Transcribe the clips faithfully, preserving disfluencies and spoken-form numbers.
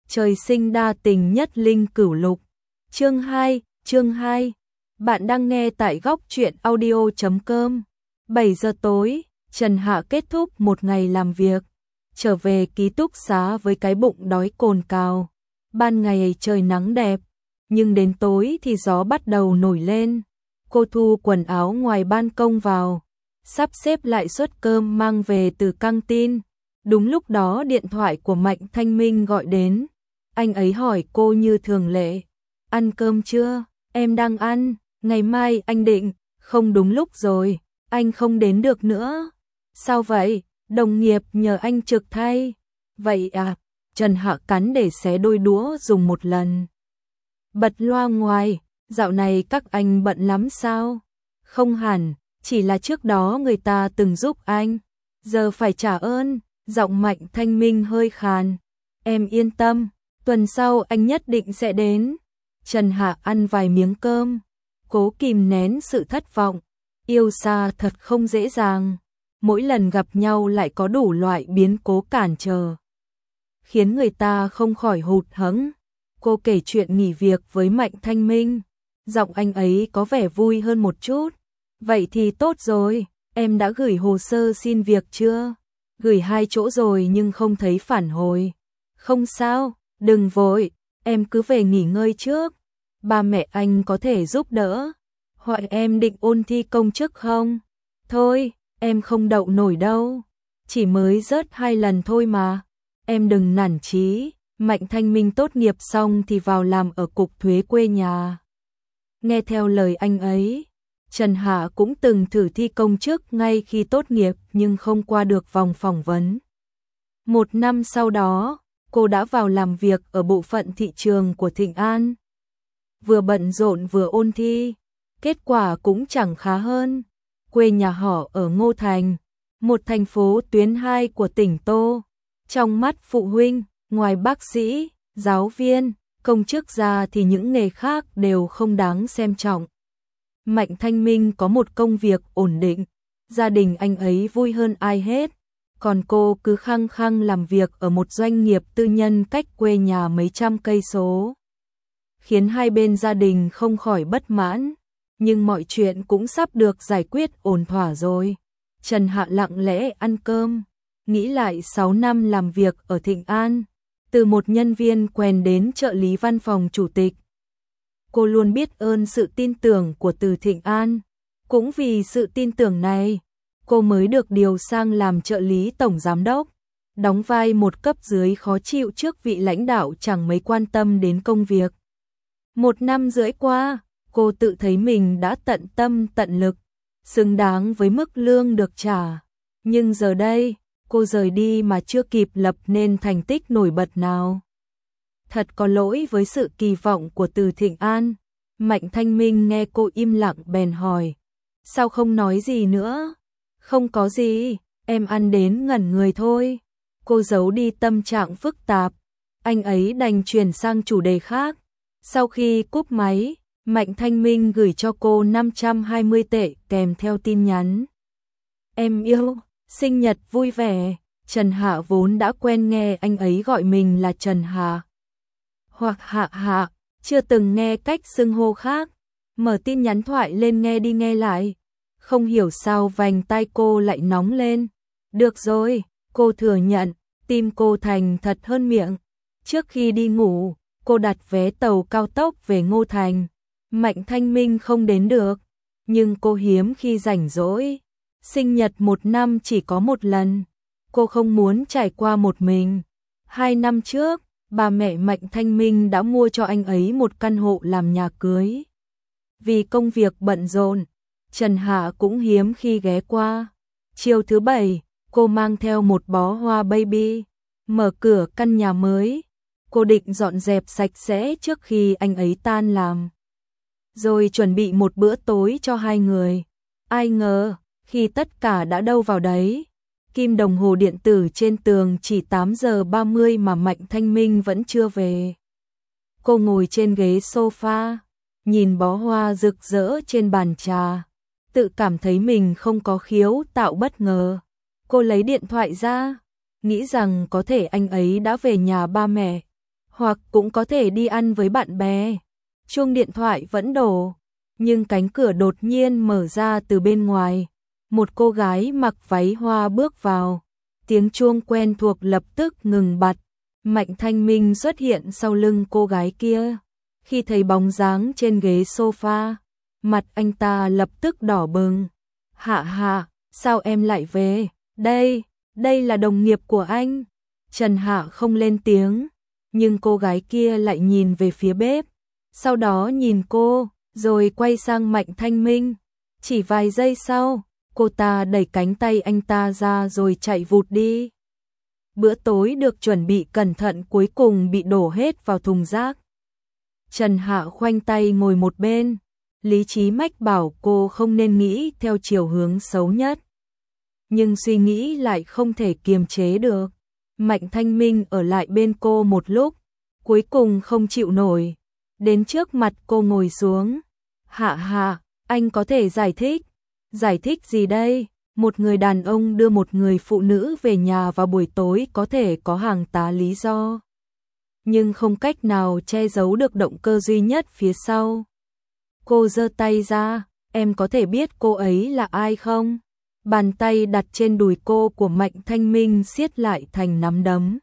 trời sinh đa tình nhất linh cửu lục. Chương hai, chương hai. Bạn đang nghe tại góc truyện audio chấm com. bảy giờ tối, Trần Hạ kết thúc một ngày làm việc, trở về ký túc xá với cái bụng đói cồn cào. Ban ngày trời nắng đẹp, nhưng đến tối thì gió bắt đầu nổi lên. Cô thu quần áo ngoài ban công vào, sắp xếp lại suất cơm mang về từ căng tin. Đúng lúc đó điện thoại của Mạnh Thanh Minh gọi đến. Anh ấy hỏi cô như thường lệ, ăn cơm chưa? Em đang ăn, ngày mai anh định. Không, đúng lúc rồi, anh không đến được nữa. Sao vậy? Đồng nghiệp nhờ anh trực thay. Vậy à? Trần Hạ cắn để xé đôi đũa dùng một lần. Bật loa ngoài, dạo này các anh bận lắm sao? Không hẳn, chỉ là trước đó người ta từng giúp anh, giờ phải trả ơn. Giọng Mạnh Thanh Minh hơi khàn. Em yên tâm, tuần sau anh nhất định sẽ đến. Trần Hạ ăn vài miếng cơm, cố kìm nén sự thất vọng. Yêu xa thật không dễ dàng, mỗi lần gặp nhau lại có đủ loại biến cố cản trở, khiến người ta không khỏi hụt hẫng. Cô kể chuyện nghỉ việc với Mạnh Thanh Minh, giọng anh ấy có vẻ vui hơn một chút. Vậy thì tốt rồi, em đã gửi hồ sơ xin việc chưa? Gửi hai chỗ rồi nhưng không thấy phản hồi. Không sao, đừng vội, em cứ về nghỉ ngơi trước. Ba mẹ anh có thể giúp đỡ. Hoặc em định ôn thi công chức không? Thôi, em không đậu nổi đâu. Chỉ mới rớt hai lần thôi mà. Em đừng nản chí. Mạnh Thanh Minh tốt nghiệp xong thì vào làm ở cục thuế quê nhà. Nghe theo lời anh ấy, Trần Hạ cũng từng thử thi công chức ngay khi tốt nghiệp nhưng không qua được vòng phỏng vấn. Một năm sau đó, cô đã vào làm việc ở bộ phận thị trường của Thịnh An. Vừa bận rộn vừa ôn thi, kết quả cũng chẳng khá hơn. Quê nhà họ ở Ngô Thành, một thành phố tuyến hai của tỉnh Tô. Trong mắt phụ huynh, ngoài bác sĩ, giáo viên, công chức ra thì những nghề khác đều không đáng xem trọng. Mạnh Thanh Minh có một công việc ổn định, gia đình anh ấy vui hơn ai hết, còn cô cứ khăng khăng làm việc ở một doanh nghiệp tư nhân cách quê nhà mấy trăm cây số, khiến hai bên gia đình không khỏi bất mãn, nhưng mọi chuyện cũng sắp được giải quyết ổn thỏa rồi. Trần Hạ lặng lẽ ăn cơm, nghĩ lại sáu năm làm việc ở Thịnh An, từ một nhân viên quèn đến trợ lý văn phòng chủ tịch. Cô luôn biết ơn sự tin tưởng của Từ Thịnh An. Cũng vì sự tin tưởng này, cô mới được điều sang làm trợ lý tổng giám đốc, đóng vai một cấp dưới khó chịu trước vị lãnh đạo chẳng mấy quan tâm đến công việc. Một năm rưỡi qua, cô tự thấy mình đã tận tâm tận lực, xứng đáng với mức lương được trả. Nhưng giờ đây, cô rời đi mà chưa kịp lập nên thành tích nổi bật nào. Thật có lỗi với sự kỳ vọng của Từ Thịnh An. Mạnh Thanh Minh nghe cô im lặng bèn hỏi. Sao không nói gì nữa? Không có gì, em ăn đến ngẩn người thôi. Cô giấu đi tâm trạng phức tạp. Anh ấy đành chuyển sang chủ đề khác. Sau khi cúp máy, Mạnh Thanh Minh gửi cho cô năm trăm hai mươi tệ kèm theo tin nhắn. Em yêu, sinh nhật vui vẻ. Trần Hạ vốn đã quen nghe anh ấy gọi mình là Trần Hạ hoặc Hạ Hạ, chưa từng nghe cách xưng hô khác. Mở tin nhắn thoại lên nghe đi nghe lại, không hiểu sao vành tai cô lại nóng lên. Được rồi, cô thừa nhận, tim cô thành thật hơn miệng. Trước khi đi ngủ, cô đặt vé tàu cao tốc về Ngô Thành. Mạnh Thanh Minh không đến được, nhưng cô hiếm khi rảnh rỗi. Sinh nhật một năm chỉ có một lần, cô không muốn trải qua một mình. Hai năm trước, bà mẹ Mạnh Thanh Minh đã mua cho anh ấy một căn hộ làm nhà cưới. Vì công việc bận rộn, Trần Hạ cũng hiếm khi ghé qua. Chiều thứ bảy, cô mang theo một bó hoa baby, mở cửa căn nhà mới. Cô định dọn dẹp sạch sẽ trước khi anh ấy tan làm, rồi chuẩn bị một bữa tối cho hai người. Ai ngờ, khi tất cả đã đâu vào đấy, kim đồng hồ điện tử trên tường chỉ tám giờ ba mươi mà Mạnh Thanh Minh vẫn chưa về. Cô ngồi trên ghế sofa, nhìn bó hoa rực rỡ trên bàn trà, tự cảm thấy mình không có khiếu tạo bất ngờ. Cô lấy điện thoại ra, nghĩ rằng có thể anh ấy đã về nhà ba mẹ, hoặc cũng có thể đi ăn với bạn bè. Chuông điện thoại vẫn đổ, nhưng cánh cửa đột nhiên mở ra từ bên ngoài. Một cô gái mặc váy hoa bước vào. Tiếng chuông quen thuộc lập tức ngừng bặt. Mạnh Thanh Minh xuất hiện sau lưng cô gái kia. Khi thấy bóng dáng trên ghế sofa, mặt anh ta lập tức đỏ bừng. Hạ Hạ, sao em lại về? Đây, đây là đồng nghiệp của anh. Trần Hạ không lên tiếng, nhưng cô gái kia lại nhìn về phía bếp. Sau đó nhìn cô, rồi quay sang Mạnh Thanh Minh. Chỉ vài giây sau, cô ta đẩy cánh tay anh ta ra rồi chạy vụt đi. Bữa tối được chuẩn bị cẩn thận cuối cùng bị đổ hết vào thùng rác. Trần Hạ khoanh tay ngồi một bên. Lý trí mách bảo cô không nên nghĩ theo chiều hướng xấu nhất. Nhưng suy nghĩ lại không thể kiềm chế được. Mạnh Thanh Minh ở lại bên cô một lúc, cuối cùng không chịu nổi. Đến trước mặt cô ngồi xuống. Hạ Hạ, anh có thể giải thích. Giải thích gì đây? Một người đàn ông đưa một người phụ nữ về nhà vào buổi tối có thể có hàng tá lý do, nhưng không cách nào che giấu được động cơ duy nhất phía sau. Cô giơ tay ra, em có thể biết cô ấy là ai không? Bàn tay đặt trên đùi cô của Mạnh Thanh Minh siết lại thành nắm đấm.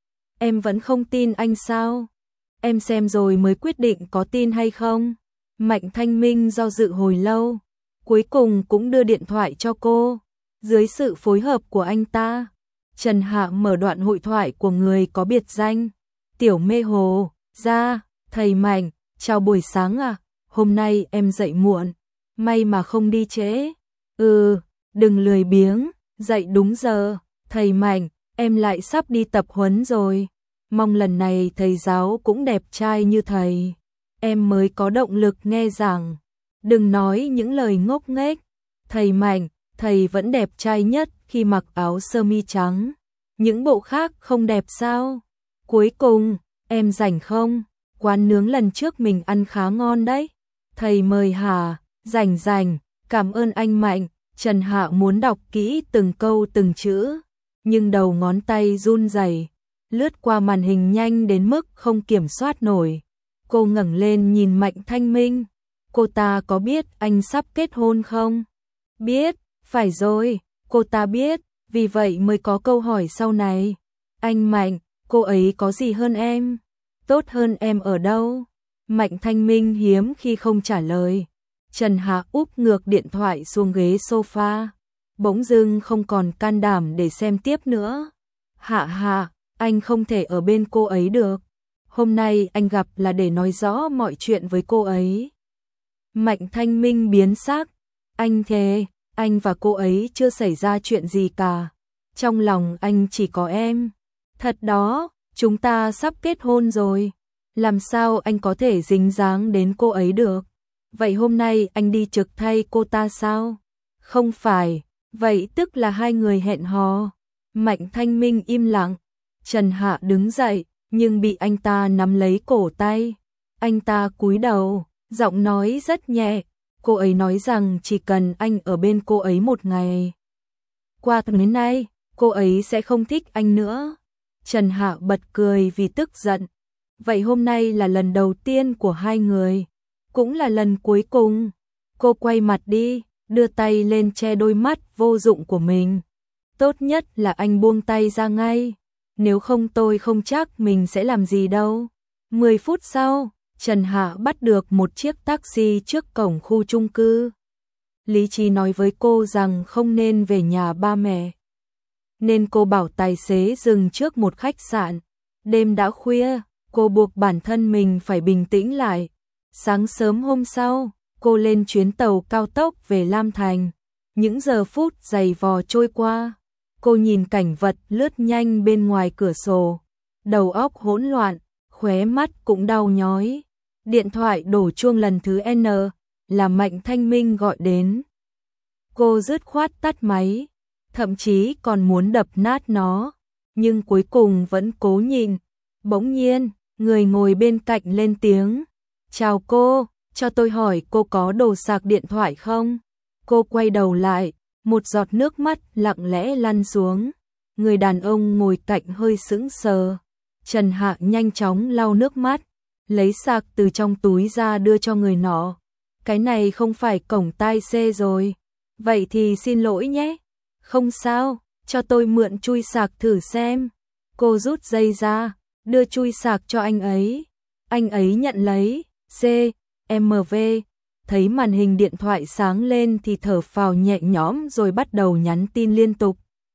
Em vẫn không tin anh sao? Em xem rồi mới quyết định có tin hay không. Mạnh Thanh Minh do dự hồi lâu, cuối cùng cũng đưa điện thoại cho cô. Dưới sự phối hợp của anh ta, Trần Hạ mở đoạn hội thoại của người có biệt danh Tiểu Mê Hồ ra. Thầy Mạnh, chào buổi sáng à, hôm nay em dậy muộn, may mà không đi trễ. Ừ, đừng lười biếng, dậy đúng giờ. Thầy Mạnh, em lại sắp đi tập huấn rồi, mong lần này thầy giáo cũng đẹp trai như thầy, em mới có động lực nghe giảng. Đừng nói những lời ngốc nghếch. Thầy Mạnh, thầy vẫn đẹp trai nhất khi mặc áo sơ mi trắng, những bộ khác không đẹp sao? Cuối cùng, em rảnh không? Quán nướng lần trước mình ăn khá ngon đấy. Thầy mời hả? Rảnh rảnh, cảm ơn anh Mạnh. Trần Hạ muốn đọc kỹ từng câu từng chữ, nhưng đầu ngón tay run rẩy, lướt qua màn hình nhanh đến mức không kiểm soát nổi. Cô ngẩng lên nhìn Mạnh Thanh Minh. Cô ta có biết anh sắp kết hôn không? Biết, phải rồi, cô ta biết, vì vậy mới có câu hỏi sau này. Anh Mạnh, cô ấy có gì hơn em? Tốt hơn em ở đâu? Mạnh Thanh Minh hiếm khi không trả lời. Trần Hạ úp ngược điện thoại xuống ghế sofa, bỗng dưng không còn can đảm để xem tiếp nữa. Hạ Hạ, anh không thể ở bên cô ấy được. Hôm nay anh gặp là để nói rõ mọi chuyện với cô ấy. Mạnh Thanh Minh biến sắc. Anh thề, anh và cô ấy chưa xảy ra chuyện gì cả. Trong lòng anh chỉ có em. Thật đó, chúng ta sắp kết hôn rồi. Làm sao anh có thể dính dáng đến cô ấy được? Vậy hôm nay anh đi trực thay cô ta sao? Không phải, vậy tức là hai người hẹn hò. Mạnh Thanh Minh im lặng. Trần Hạ đứng dậy, nhưng bị anh ta nắm lấy cổ tay. Anh ta cúi đầu, giọng nói rất nhẹ. Cô ấy nói rằng chỉ cần anh ở bên cô ấy một ngày, qua từ đến nay, cô ấy sẽ không thích anh nữa. Trần Hạ bật cười vì tức giận. Vậy hôm nay là lần đầu tiên của hai người, cũng là lần cuối cùng. Cô quay mặt đi, đưa tay lên che đôi mắt vô dụng của mình. Tốt nhất là anh buông tay ra ngay, nếu không tôi không chắc mình sẽ làm gì đâu. Mười phút sau, Trần Hạ bắt được một chiếc taxi trước cổng khu chung cư. Lý trí nói với cô rằng không nên về nhà ba mẹ, nên cô bảo tài xế dừng trước một khách sạn. Đêm đã khuya, cô buộc bản thân mình phải bình tĩnh lại. Sáng sớm hôm sau, cô lên chuyến tàu cao tốc về Lam Thành. Những giờ phút dày vò trôi qua, cô nhìn cảnh vật lướt nhanh bên ngoài cửa sổ, đầu óc hỗn loạn, khóe mắt cũng đau nhói. Điện thoại đổ chuông lần thứ N, là Mạnh Thanh Minh gọi đến. Cô dứt khoát tắt máy, thậm chí còn muốn đập nát nó, nhưng cuối cùng vẫn cố nhịn. Bỗng nhiên, người ngồi bên cạnh lên tiếng. Chào cô, cho tôi hỏi cô có đồ sạc điện thoại không? Cô quay đầu lại, một giọt nước mắt lặng lẽ lăn xuống. Người đàn ông ngồi cạnh hơi sững sờ. Trần Hạ nhanh chóng lau nước mắt, lấy sạc từ trong túi ra đưa cho người nọ. Cái này không phải cổng tai xê rồi. Vậy thì xin lỗi nhé. Không sao, cho tôi mượn chui sạc thử xem. Cô rút dây ra, đưa chui sạc cho anh ấy. Anh ấy nhận lấy, C, M V, thấy màn hình điện thoại sáng lên thì thở phào nhẹ nhõm rồi bắt đầu nhắn tin liên tục.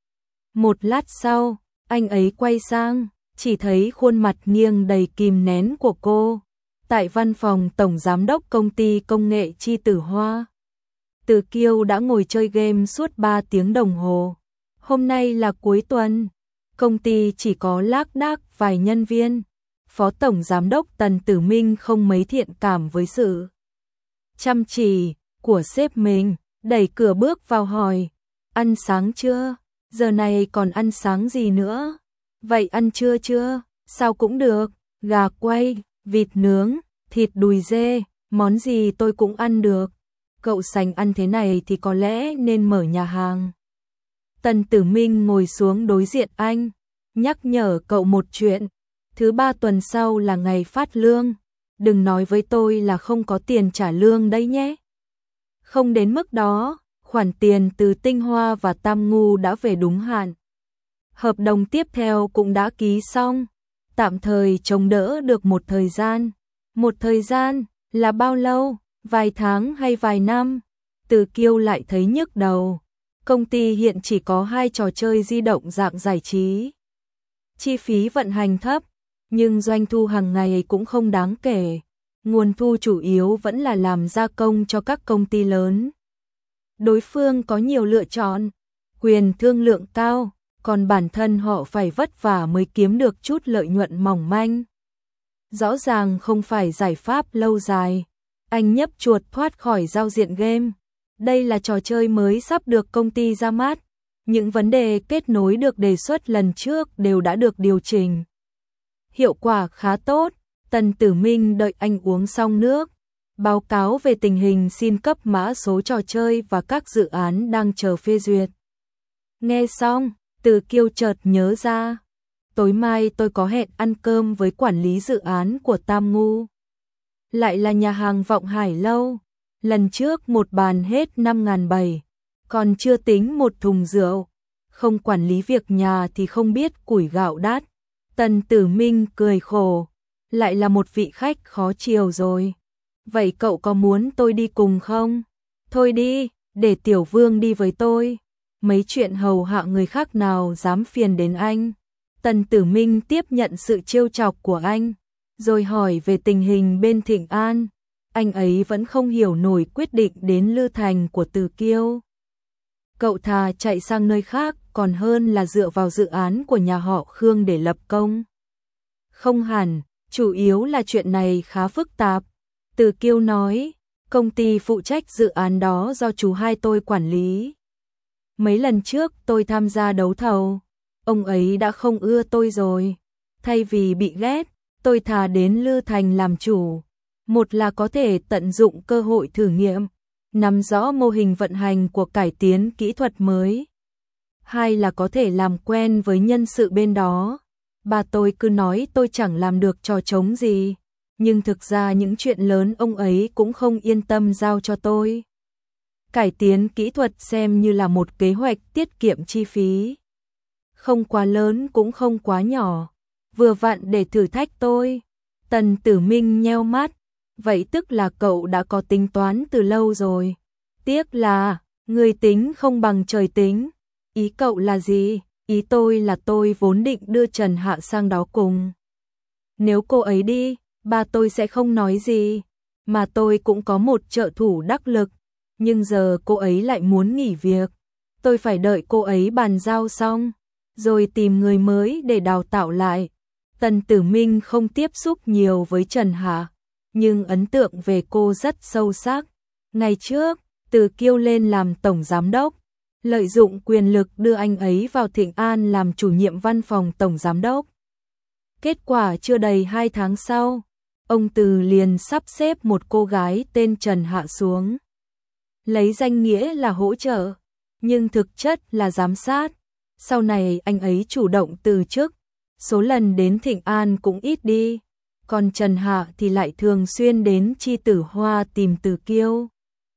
Một lát sau, anh ấy quay sang, chỉ thấy khuôn mặt nghiêng đầy kìm nén của cô. Tại văn phòng tổng giám đốc công ty công nghệ Chi Tử Hoa. Từ Kiêu đã ngồi chơi game suốt ba tiếng đồng hồ. Hôm nay là cuối tuần, công ty chỉ có lác đác vài nhân viên. Phó tổng giám đốc Tần Tử Minh không mấy thiện cảm với sự chăm chỉ của sếp mình, đẩy cửa bước vào hỏi, ăn sáng chưa? Giờ này còn ăn sáng gì nữa? Vậy ăn trưa chưa? Sao cũng được, gà quay, vịt nướng, thịt đùi dê, món gì tôi cũng ăn được. Cậu sành ăn thế này thì có lẽ nên mở nhà hàng. Tần Tử Minh ngồi xuống đối diện anh, nhắc nhở cậu một chuyện. Thứ ba tuần sau là ngày phát lương. Đừng nói với tôi là không có tiền trả lương đấy nhé. Không đến mức đó, khoản tiền từ Tinh Hoa và Tam Ngu đã về đúng hạn. Hợp đồng tiếp theo cũng đã ký xong. Tạm thời chống đỡ được một thời gian. Một thời gian là bao lâu? Vài tháng hay vài năm? Từ Kiêu lại thấy nhức đầu. Công ty hiện chỉ có hai trò chơi di động dạng giải trí. Chi phí vận hành thấp, nhưng doanh thu hàng ngày cũng không đáng kể. Nguồn thu chủ yếu vẫn là làm gia công cho các công ty lớn. Đối phương có nhiều lựa chọn, quyền thương lượng cao, còn bản thân họ phải vất vả mới kiếm được chút lợi nhuận mỏng manh. Rõ ràng không phải giải pháp lâu dài. Anh nhấp chuột thoát khỏi giao diện game. Đây là trò chơi mới sắp được công ty ra mắt. Những vấn đề kết nối được đề xuất lần trước đều đã được điều chỉnh. Hiệu quả khá tốt. Tần Tử Minh đợi anh uống xong nước, báo cáo về tình hình xin cấp mã số trò chơi và các dự án đang chờ phê duyệt. Nghe xong, Từ Kiêu chợt nhớ ra, tối mai tôi có hẹn ăn cơm với quản lý dự án của Tam Ngu. Lại là nhà hàng Vọng Hải Lâu. Lần trước một bàn hết năm ngàn bảy, còn chưa tính một thùng rượu. Không quản lý việc nhà thì không biết củi gạo đắt. Tần Tử Minh cười khổ, lại là một vị khách khó chiều rồi. Vậy cậu có muốn tôi đi cùng không? Thôi đi, để Tiểu Vương đi với tôi. Mấy chuyện hầu hạ người khác nào dám phiền đến anh. Tần Tử Minh tiếp nhận sự trêu chọc của anh, rồi hỏi về tình hình bên Thịnh An. Anh ấy vẫn không hiểu nổi quyết định đến Lư Thành của Từ Kiêu. Cậu thà chạy sang nơi khác còn hơn là dựa vào dự án của nhà họ Khương để lập công. Không hẳn, chủ yếu là chuyện này khá phức tạp. Từ Kiêu nói, công ty phụ trách dự án đó do chú hai tôi quản lý. Mấy lần trước tôi tham gia đấu thầu, ông ấy đã không ưa tôi rồi. Thay vì bị ghét, tôi thà đến Lư Thành làm chủ. Một là có thể tận dụng cơ hội thử nghiệm, nắm rõ mô hình vận hành của cải tiến kỹ thuật mới. Hai là có thể làm quen với nhân sự bên đó. Ba tôi cứ nói tôi chẳng làm được trò trống gì, nhưng thực ra những chuyện lớn ông ấy cũng không yên tâm giao cho tôi. Cải tiến kỹ thuật xem như là một kế hoạch tiết kiệm chi phí. Không quá lớn cũng không quá nhỏ, vừa vặn để thử thách tôi. Tần Tử Minh nheo mắt, vậy tức là cậu đã có tính toán từ lâu rồi. Tiếc là, người tính không bằng trời tính. Ý cậu là gì? Ý tôi là tôi vốn định đưa Trần Hạ sang đó cùng. Nếu cô ấy đi, ba tôi sẽ không nói gì. Mà tôi cũng có một trợ thủ đắc lực. Nhưng giờ cô ấy lại muốn nghỉ việc. Tôi phải đợi cô ấy bàn giao xong, rồi tìm người mới để đào tạo lại. Tần Tử Minh không tiếp xúc nhiều với Trần Hạ, nhưng ấn tượng về cô rất sâu sắc. Ngày trước, Từ Kiêu lên làm tổng giám đốc, lợi dụng quyền lực đưa anh ấy vào Thịnh An làm chủ nhiệm văn phòng tổng giám đốc. Kết quả chưa đầy hai tháng sau, ông Từ liền sắp xếp một cô gái tên Trần Hạ xuống. Lấy danh nghĩa là hỗ trợ, nhưng thực chất là giám sát. Sau này anh ấy chủ động từ chức, số lần đến Thịnh An cũng ít đi. Còn Trần Hạ thì lại thường xuyên đến Chi Tử Hoa tìm Từ Kiêu.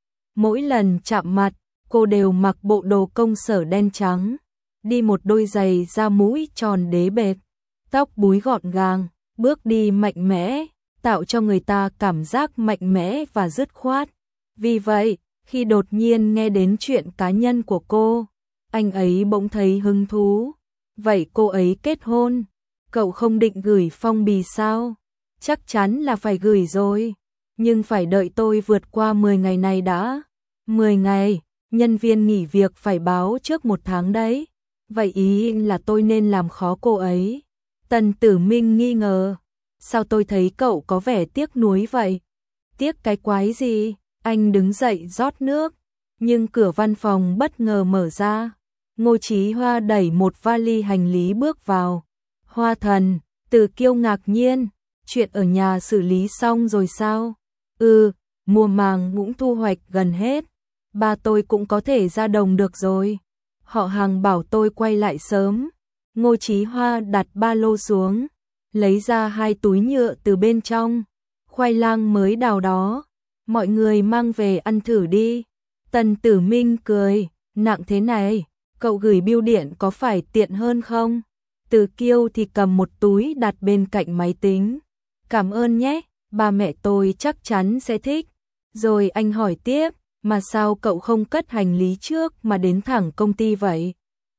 Mỗi lần chạm mặt, cô đều mặc bộ đồ công sở đen trắng, đi một đôi giày da mũi tròn đế bệt, tóc búi gọn gàng, bước đi mạnh mẽ, tạo cho người ta cảm giác mạnh mẽ và dứt khoát. Vì vậy, khi đột nhiên nghe đến chuyện cá nhân của cô, anh ấy bỗng thấy hứng thú. Vậy cô ấy kết hôn, cậu không định gửi phong bì sao? Chắc chắn là phải gửi rồi, nhưng phải đợi tôi vượt qua mười ngày này đã. mười ngày, nhân viên nghỉ việc phải báo trước một tháng đấy. Vậy ý là tôi nên làm khó cô ấy. Tần Tử Minh nghi ngờ. Sao tôi thấy cậu có vẻ tiếc nuối vậy? Tiếc cái quái gì? Anh đứng dậy rót nước. Nhưng cửa văn phòng bất ngờ mở ra. Ngô Chí Hoa đẩy một vali hành lý bước vào. Hoa thần, Từ Kiêu ngạc nhiên. Chuyện ở nhà xử lý xong rồi sao? Ừ, mùa màng cũng thu hoạch gần hết. Ba tôi cũng có thể ra đồng được rồi. Họ Hàng bảo tôi quay lại sớm. Ngô Chí Hoa đặt ba lô xuống, lấy ra hai túi nhựa từ bên trong. Khoai lang mới đào đó, mọi người mang về ăn thử đi. Tần Tử Minh cười, nặng thế này, cậu gửi bưu điện có phải tiện hơn không? Từ Kiêu thì cầm một túi đặt bên cạnh máy tính. Cảm ơn nhé, ba mẹ tôi chắc chắn sẽ thích. Rồi anh hỏi tiếp, mà sao cậu không cất hành lý trước mà đến thẳng công ty vậy?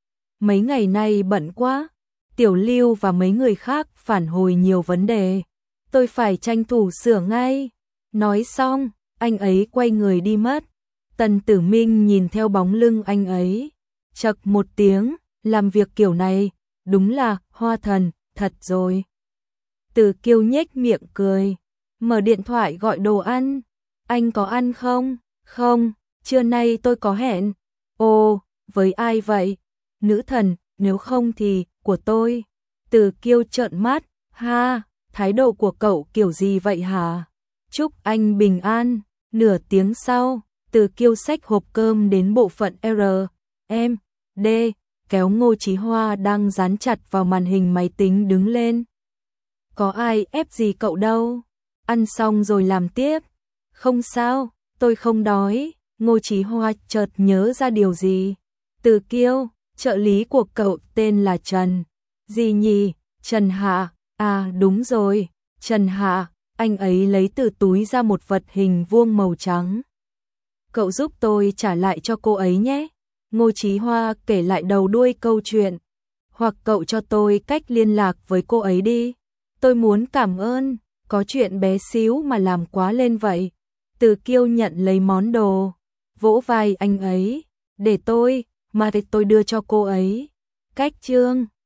Mấy ngày nay bận quá, Tiểu Lưu và mấy người khác phản hồi nhiều vấn đề. Tôi phải tranh thủ sửa ngay. Nói xong, anh ấy quay người đi mất. Tần Tử Minh nhìn theo bóng lưng anh ấy. Chậc một tiếng, làm việc kiểu này, đúng là hoa thần, thật rồi. Từ Kiêu nhếch miệng cười, mở điện thoại gọi đồ ăn. Anh có ăn không? Không, trưa nay tôi có hẹn. Ồ, với ai vậy? Nữ thần, nếu không thì, của tôi. Từ Kiêu trợn mắt, ha, thái độ của cậu kiểu gì vậy hả? Chúc anh bình an. Nửa tiếng sau, Từ Kiêu xách hộp cơm đến bộ phận R, M, D, kéo Ngô Chí Hoa đang dán chặt vào màn hình máy tính đứng lên. Có ai ép gì cậu đâu, ăn xong rồi làm tiếp. Không sao, tôi không đói. Ngô Chí Hoa chợt nhớ ra điều gì. Từ Kiêu, trợ lý của cậu tên là Trần. Gì nhỉ? Trần Hạ. À đúng rồi, Trần Hạ. Anh ấy lấy từ túi ra một vật hình vuông màu trắng. Cậu giúp tôi trả lại cho cô ấy nhé. Ngô Chí Hoa kể lại đầu đuôi câu chuyện. Hoặc cậu cho tôi cách liên lạc với cô ấy đi. Tôi muốn cảm ơn, có chuyện bé xíu mà làm quá lên vậy. Từ Kiêu nhận lấy món đồ, vỗ vai anh ấy. Để tôi, mà để tôi đưa cho cô ấy. Cách chương